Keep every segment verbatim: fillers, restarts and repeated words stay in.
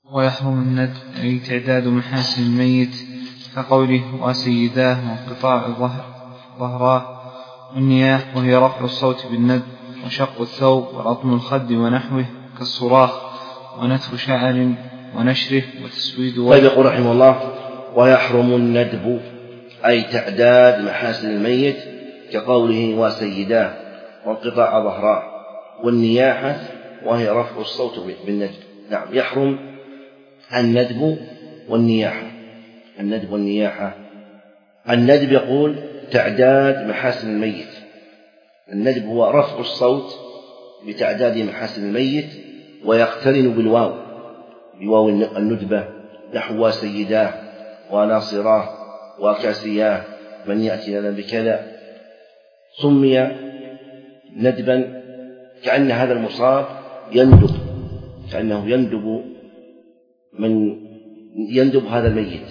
ويحرم الندب أي تعداد محاسن الميت كقوله وسيداه وانقطاع ظهراه، والنياح وهي رفع الصوت بالندب وشق الثوب ورطم الخد ونحوه كالصراخ ونتف شعر ونشره وتسويد وجه. فيقول رحمه الله ويحرم الندب أي تعداد محاسن الميت كقوله وسيداه وانقطاع ظهراه، والنياحة وهي رفع الصوت بالندب. نعم، يحرم الندب والنياحة. الندب والنياحة، الندب يقول تعداد محاسن الميت، الندب هو رفع الصوت بتعداد محاسن الميت ويقترن بالواو بواو الندبة نحو سيداه وناصراه وكاسياه من يأتي لنا بكذا، سمي ندبا كأن هذا المصاب يندب، كأنه يندب من يندب هذا الميت.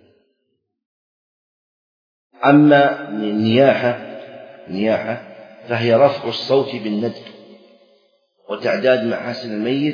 أما النياحة النياحة فهي رفع الصوت بالندب وتعداد محاسن الميت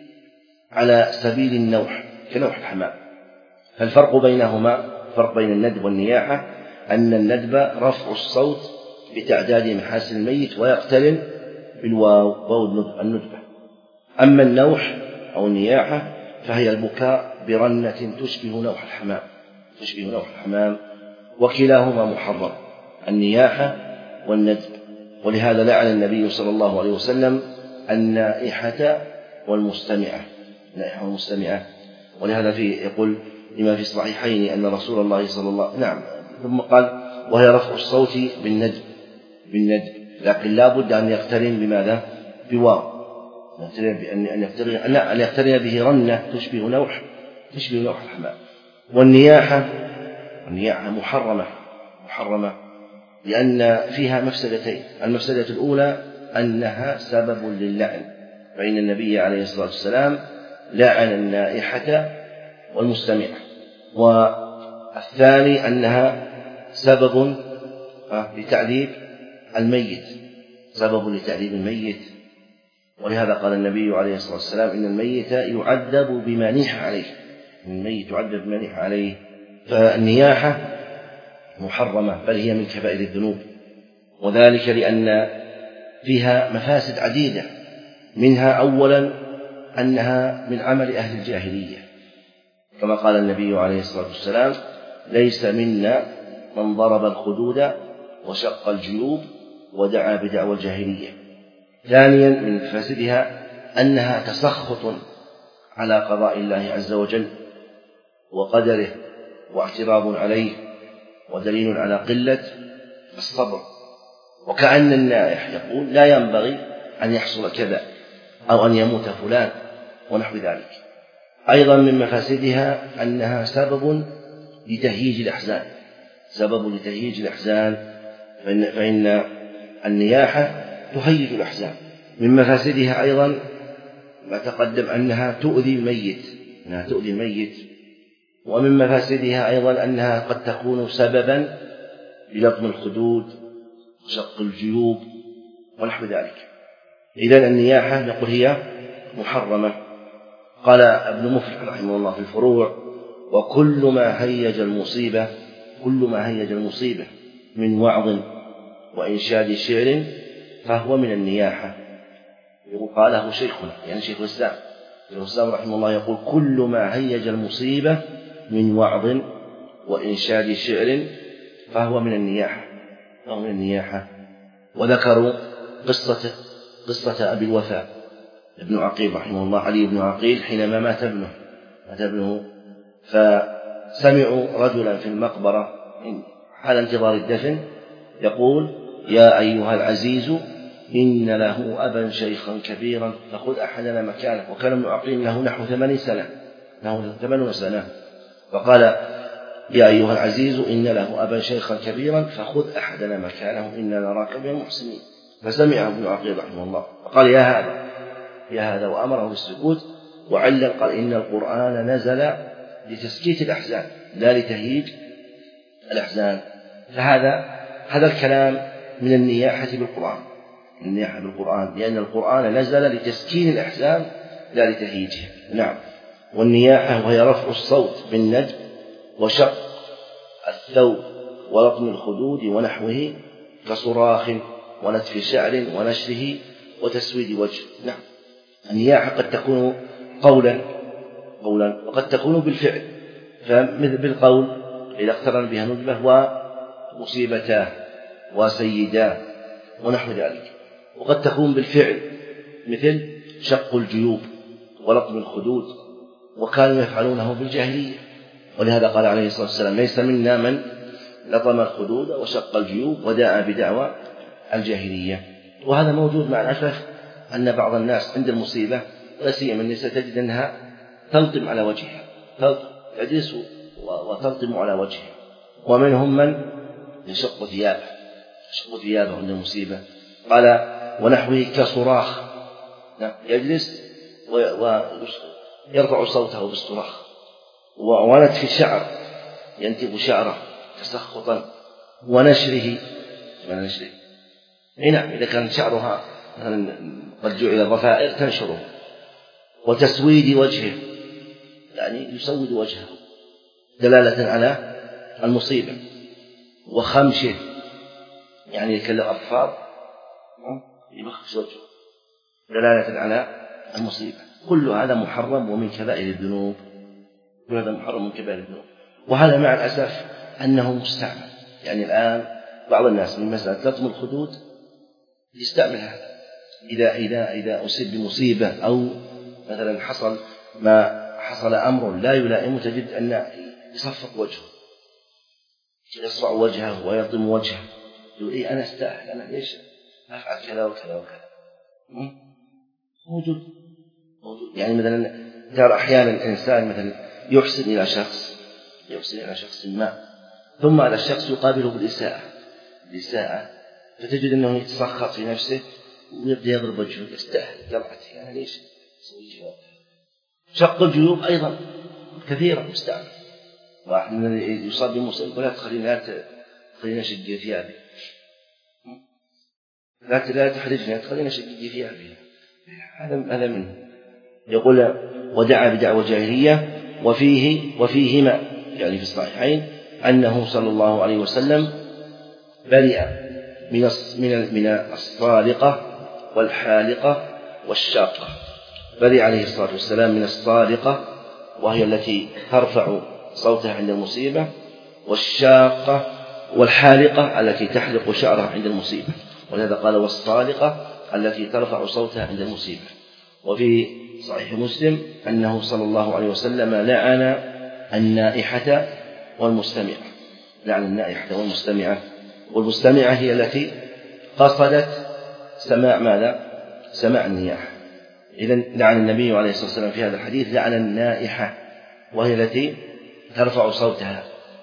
على سبيل النوح كنوح الحمام. فالفرق بينهما، فرق بين الندب والنياحة، أن الندب رفع الصوت بتعداد محاسن الميت ويقترن بالواو واو الندبة. أما النوح أو النياحة فهي البكاء برنة تشبه نوح الحمام تشبه نوح الحمام وكلاهما محرم، النياحة والندب. ولهذا لعن النبي صلى الله عليه وسلم النائحة والمستمعة النائحة والمستمعة ولهذا في يقول لما في الصحيحين أن رسول الله صلى الله عليه وسلم نعم ثم قال وهي رفع الصوت بالندب بالندب لكن لا بد أن يقترن بماذا؟ بواو، أن يقترن أن يقترن به رنة تشبه نوح تشبه نوح الحمام. والنياحة والنياحة محرمة محرمة لأن فيها مفسدتين. المفسدة الأولى أنها سبب للعن، فإن النبي عليه الصلاة والسلام لعن النائحة والمستمعة. والثاني أنها سبب لتعذيب الميت سبب لتعذيب الميت ولهذا قال النبي عليه الصلاة والسلام إن الميت يعذب بما نيح عليه الميت يعذب بما نيح عليه. فالنياحة محرمة بل هي من كبائر الذنوب، وذلك لأن فيها مفاسد عديدة، منها أولا أنها من عمل أهل الجاهلية كما قال النبي عليه الصلاة والسلام ليس منا من ضرب الخدود وشق الجيوب ودعا بدعوى الجاهلية. ثانيا من مفاسدها أنها تسخط على قضاء الله عز وجل وقدره واعتراض عليه ودليل على قلة الصبر، وكأن النائح يقول لا ينبغي أن يحصل كذا أو أن يموت فلان ونحو ذلك. أيضا من مفاسدها أنها سبب لتهييج الأحزان سبب لتهييج الأحزان فإن, فإن النياحة تهيج الأحزان. من مفاسدها أيضا ما تقدم أنها تؤذي الميت أنها تؤذي الميت ومن مفاسدها أيضا أنها قد تكون سببا للطم الخدود وشق الجيوب ونحو ذلك. إذن النياحة نقول هي محرمة. قال ابن مفلح رحمه الله في الفروع وكل ما هيج المصيبة كل ما هيج المصيبة من وعظ وإنشاد شعر فهو من النياحة. قاله شيخنا يعني شيخ الإسلام شيخ الإسلام رحمه الله يقول كل ما هيج المصيبة من وعظ وإنشاد شعر فهو من النياحة فهو من النياحة. وذكروا قصة قصة أبي الوفاء ابن عقيل رحمه الله علي بن عقيل حينما مات ابنه مات ابنه فسمعوا رجلا في المقبرة حال انتظار الدفن يقول يا أيها العزيز إن له أبا شيخا كبيرا فخذ أحدنا مكانه. وكان ابن عقيل له نحو ثمانين سنة له ثمانون سنة فقال يا أيها العزيز إن له أبا شيخا كبيرا فخذ أحدنا مكانه إنا نراك من المحسنين. فسمعه ابن عقيل رحمه الله فقال يا هذا يا هذا وأمره بالسكوت وعلل قال إن القرآن نزل لتسكيت الأحزان لا لتهييج الأحزان. فهذا هذا الكلام من النياحة بالقرآن من النياحة بالقرآن لأن القرآن نزل لتسكين الأحزان لا لتهييجها. نعم. والنياحة وهي رفع الصوت بالندب وشق الثوب ولطم الخدود ونحوه كصراخ ونتف شعر ونشره وتسويد وجه. نعم. النياحة قد تكون قولا قولا وقد تكون بالفعل، فمثل بالقول إذا اقترن بها ندبة ومصيبتاه وسيداه ونحو ذلك، وقد تكون بالفعل مثل شق الجيوب ولطم الخدود، وكانوا يفعلونه بالجاهلية، ولهذا قال عليه الصلاة والسلام ليس منا من لطم الخدود وشق الجيوب ودعا بدعوى الجاهلية. وهذا موجود مع الأسف أن بعض الناس عند المصيبة ولا سيما النساء تجد أنها تلطم على وجهها، تجلس وتلطم على وجهها، ومنهم من يشق ثيابه يشق ثيابه عند المصيبة. قال ونحوه كصراخ، يجلس ويرفع صوته بالصراخ، ونتف الشعر ينتف شعره تسخطا، ونشره من نشره نعم إذا كان شعرها قد جعل الضفائر تنشره، وتسويد وجهه يعني يسود وجهه دلالة على المصيبة، وخمشه يعني يكلم أظفار يبخش وجهه دلالة على المصيبة. كل هذا محرم ومن كبائر الذنوب، كل هذا محرم من كبائر الذنوب. وهذا مع الأسف أنه مستعمل، يعني الآن بعض الناس من مسألة لطم الخدود يستعمل هذا إذا إذا إذا أصيب بمصيبة أو مثلا حصل ما حصل أمر لا يلائم، تجد أن يصفق وجهه يصفع وجهه ويلطم وجهه، يقول إيه أنا أستاهل، أنا ليش أفعل كذا وكذا وكذا. موجود موجود يعني مثلا ترى أحيانا الإنسان مثلا يحسن إلى شخص يحسن إلى شخص ما، ثم على الشخص يقابله بالإساءة بالإساءة فتجد أنه يتسخط في نفسه ويبدأ يضرب وجهه، يستاهل جرعتي أنا ليش أسوي كذا. شق الجيوب أيضا كثيرا مستعمل، واحد من يصاب بمصيبة لا تخلينا لا تخلينا شق ثيابي، لا لا تحرجنا تخلينا شق ثيابي، هذا هذا منه. يقول ودعا بدعوى الجاهلية وفيه وفيهما يعني في الصحيحين أنه صلى الله عليه وسلم برئ من من من الصالقة والحالقة والشاقة. برئ عليه الصلاة والسلام من الصالقة وهي التي ترفع صوتها عند المصيبة، والشاقة والحالقة التي تحلق شعرها عند المصيبة، ولهذا قال والصالقة التي ترفع صوتها عند المصيبة. وفي صحيح مسلم أنه صلى الله عليه وسلم لعن النائحة والمستمعة، لعن النائحة والمستمعة. والمستمعة هي التي قصدت سماع ماذا؟ سماع النياحة. إذن لعن النبي عليه الصلاة والسلام في هذا الحديث لعن النائحة وهي التي ترفع صوتها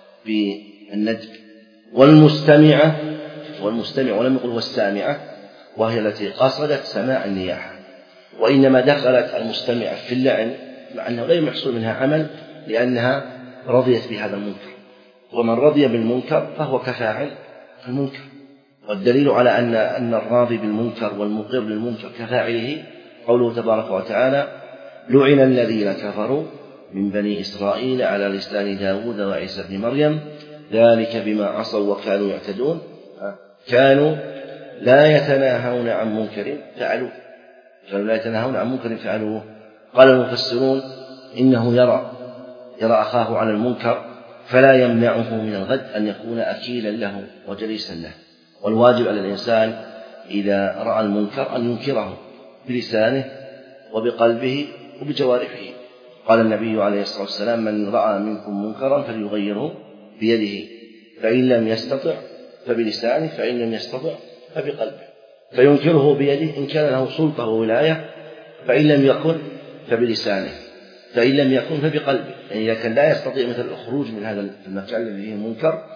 بالندب، والمستمعة والمستمع ولم يقل والسامعة وهي التي قصدت سماع النياحة. وإنما دخلت المستمعة في اللعن مع أنه لا يحصل منها عمل لأنها رضيت بهذا المنكر، ومن رضي بالمنكر فهو كفاعل المنكر. والدليل على أن أن الراضي بالمنكر والمقر للمنكر كفاعله قوله تبارك وتعالى لعن الذين كفروا من بني إسرائيل على لسان داود وعيسى بن مريم ذلك بما عصوا وكانوا يعتدون كانوا لا يتناهون عن منكر فعلوه كانوا لا يتناهون عن منكر فعلوه. قال المفسرون إنه يرى يرى أخاه على المنكر فلا يمنعه من الغد أن يكون أكيلا له وجليسا له. والواجب على الإنسان إذا رأى المنكر أن ينكره بلسانه وبقلبه وبجوارحه. قال النبي عليه الصلاة والسلام من رأى منكم منكرا فليغيره بيده فإن لم يستطع فبلسانه فإن لم يستطع فبقلبه. فينكره بيده إن كان له سلطة وولاية، فإن لم يكن فبلسانه، فإن لم يكن فبقلبه. يعني إذا كان لا يستطيع مثل الخروج من هذا المكان الذي فيه المنكر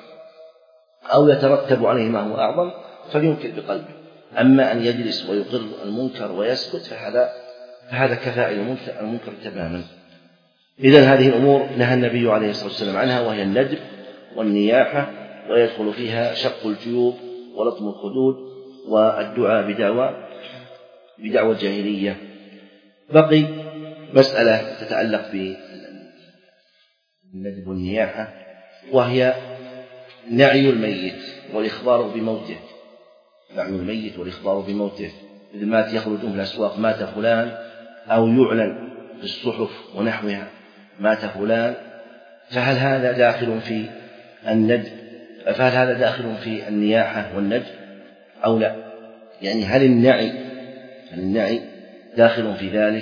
أو يترتب عليه ما هو أعظم فلينكر بقلبه. أما أن يجلس ويقر المنكر ويسكت فهذا فهذا كفاء المنكر تماما. إذن هذه الأمور نهى النبي عليه الصلاة والسلام عنها، وهي الندب والنياحة، ويدخل فيها شق الجيوب ولطم الخدود والدعاء بدعوى بدعوى الجاهلية. بقي مسألة تتعلق بالندب والنياحة، وهي نعي الميت والإخبار بموته. نعي الميت والإخبار بموته، مثل ما يخرجون في الأسواق مات فلان، أو يعلن في الصحف ونحوها مات فلان، فهل هذا داخل في الندب؟ فهل هذا داخل في النياحة والندب أو لا؟ يعني هل النعي هل النعي داخل في ذلك؟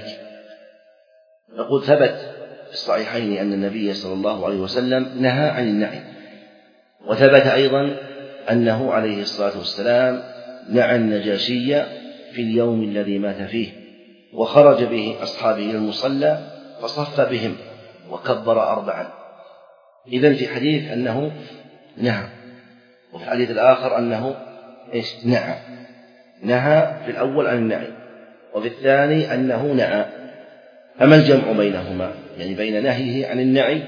نقول ثبت في الصحيحين أن النبي صلى الله عليه وسلم نهى عن النعي، وثبت أيضا أنه عليه الصلاة والسلام نعى النجاشي في اليوم الذي مات فيه، وخرج به أصحابه إلى المصلى فصف بهم وكبر أربعا. إذن في حديث أنه نهى، وفي الحديث الآخر أنه إيش؟ نعى. نهى في الأول عن النعي، وفي الثاني أنه نعى. فما الجمع بينهما؟ يعني بين نهيه عن النعي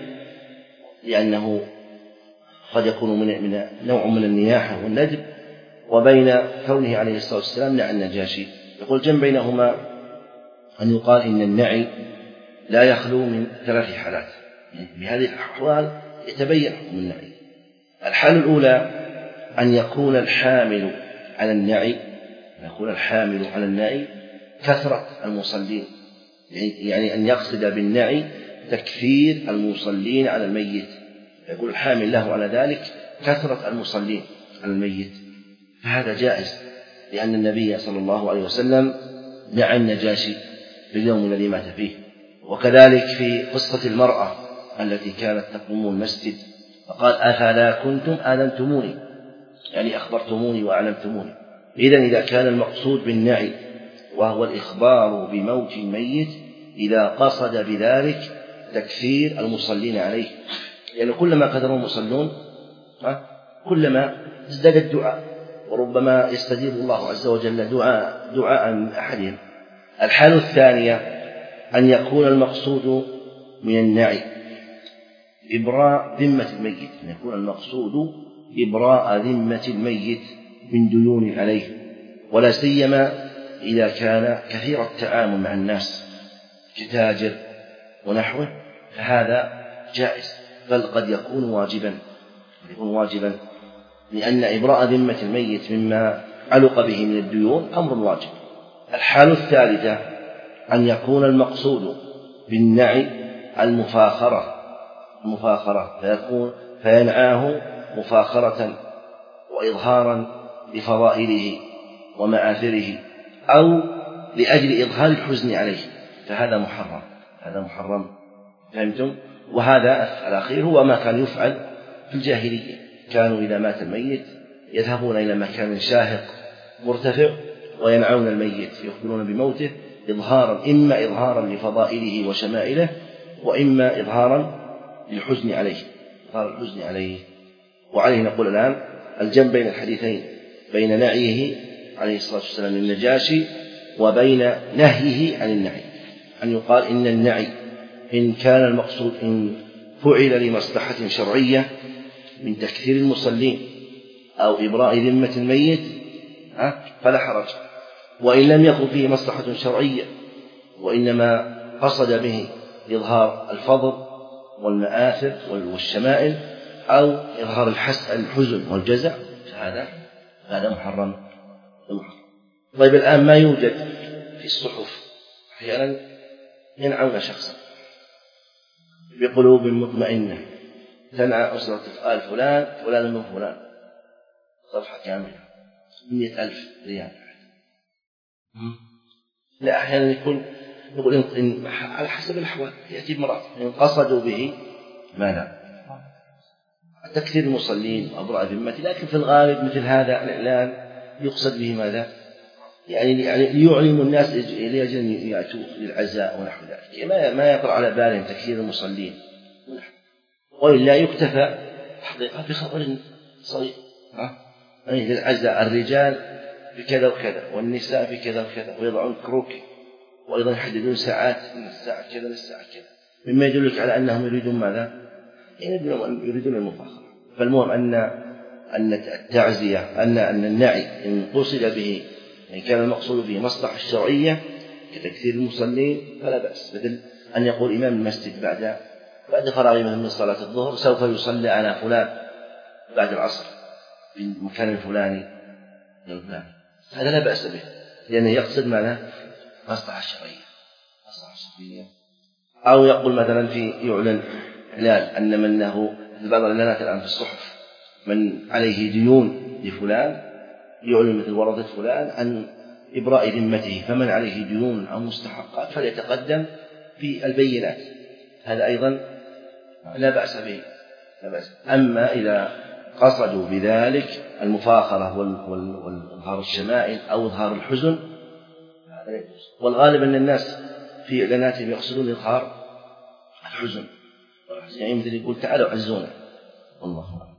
لأنه قد يكون من, من نوع من النياحة والندب، وبين كونه عليه الصلاة والسلام نعى النجاشي. يقول جمع بينهما أن يقال إن النعي لا يخلو من ثلاث حالات، يعني بهذه الأحوال يتبين حكم النعي. الحالة الأولى أن يكون الحامل على النعي أن يكون الحامل على النعي كثرة المصلين، يعني أن يقصد بالنعي تكثير المصلين على الميت، يقول الحامل له على ذلك كثرة المصلين على الميت، فهذا جائز، لأن النبي صلى الله عليه وسلم نعى النجاشي في اليوم الذي مات فيه. وكذلك في قصة المرأة التي كانت تقوم المسجد فقال أفلا كنتم آذنتموني، يعني أخبرتموني وأعلمتموني. إذن إذا كان المقصود بالنعي وهو الإخبار بموت الميت، إذا قصد بذلك تكثير المصلين عليه، يعني كلما كثر المصلون كلما ازداد الدعاء، وربما يستجيب الله عز وجل دعاء دعاء أحدهم. الحالة الثانية أن يكون المقصود من النعي إبراء ذمة الميت، أن يكون المقصود إبراء ذمة الميت من ديون عليه، ولا سيما إذا كان كثير التعامل مع الناس كتاجر ونحوه، فهذا جائز، بل قد يكون واجبا يكون واجبا لأن إبراء ذمة الميت مما علق به من الديون أمر واجب. الحالة الثالثة أن يكون المقصود بالنعي المفاخرة المفاخرة فيكون فينعاه مفاخرة وإظهارا لفضائله ومآثره، أو لأجل إظهار الحزن عليه، فهذا محرم هذا محرم فهمتم؟ وهذا الأخير هو ما كان يفعل في الجاهلية، كانوا إذا مات الميت يذهبون إلى مكان شاهق مرتفع وينعون الميت يخبرون بموته إظهارا، إما إظهارا لفضائله وشمائله، وإما إظهارا للحزن عليه إظهار الحزن عليه. وعليه نقول الآن الجمع بين الحديثين، بين نعيه عليه الصلاة والسلام للنجاشي وبين نهيه عن النعي، أن يقال إن النعي إن كان المقصود إن فعل لمصلحة شرعية من تكثير المصلين أو إبراء ذمة الميت فلا حرج، وإن لم يكن فيه مصلحة شرعية وإنما قصد به إظهار الفضل والمآثر والشمائل أو إظهار الحزن والجزع، فهذا هذا محرم. طيب الآن ما يوجد في الصحف أحيانا ينعون شخصا بقلوب مطمئنة، تنعى أسرة آل فلان فلان من فلان، صفحة كاملة مئة ألف ريال. لا أحيانا يكون يقول إن على حسب الأحوال يأتي بمرات إن قصدوا به ما لا تكثير المصلين وأبراء ذمته، لكن في الغالب مثل هذا الإعلان يقصد به ماذا؟ يعني يعني ليعلموا الناس لأجل يأتوا للعزاء ونحو ذلك، ما ما يطرأ على بالهم تكثير المصلين، وإلا يكتفى حقيقة بخبر صغير يعني للعزاء الرجال بكذا وكذا والنساء بكذا وكذا، ويضعون كروك وأيضا يحددون ساعات من الساعة كذا للساعة كذا، مما يدلك على أنهم يريدون ماذا؟ يريدون المفاخرة. فالمهم أن أن التعزية أن أن النعي إن قصد به إن كان المقصود به مصلحة الشرعية كتكثير المصلين فلا بأس، مثل أن يقول إمام المسجد بعد بعد فراغ من صلاة الظهر سوف يصلى على فلان بعد العصر في المكان الفلاني، هذا لا بأس به، لأنه يقصد معناه مصلحة شرعية مصلحة شرعية. أو يقول مثلا في يعلن إعلان أن من له بعض الإعلانات الآن في الصحف من عليه ديون لفلان، يعلن مثل ورثة فلان عن إبراء ذمته، فمن عليه ديون أو مستحقات فليتقدم في البينات، هذا أيضا لا بأس به لا بأس. أما إذا قصدوا بذلك المفاخرة والإظهار الشمائل أو إظهار الحزن، والغالب أن الناس في إعلاناتهم يقصدون إظهار الحزن، يعني مثل يقول تعالوا عزونا، والله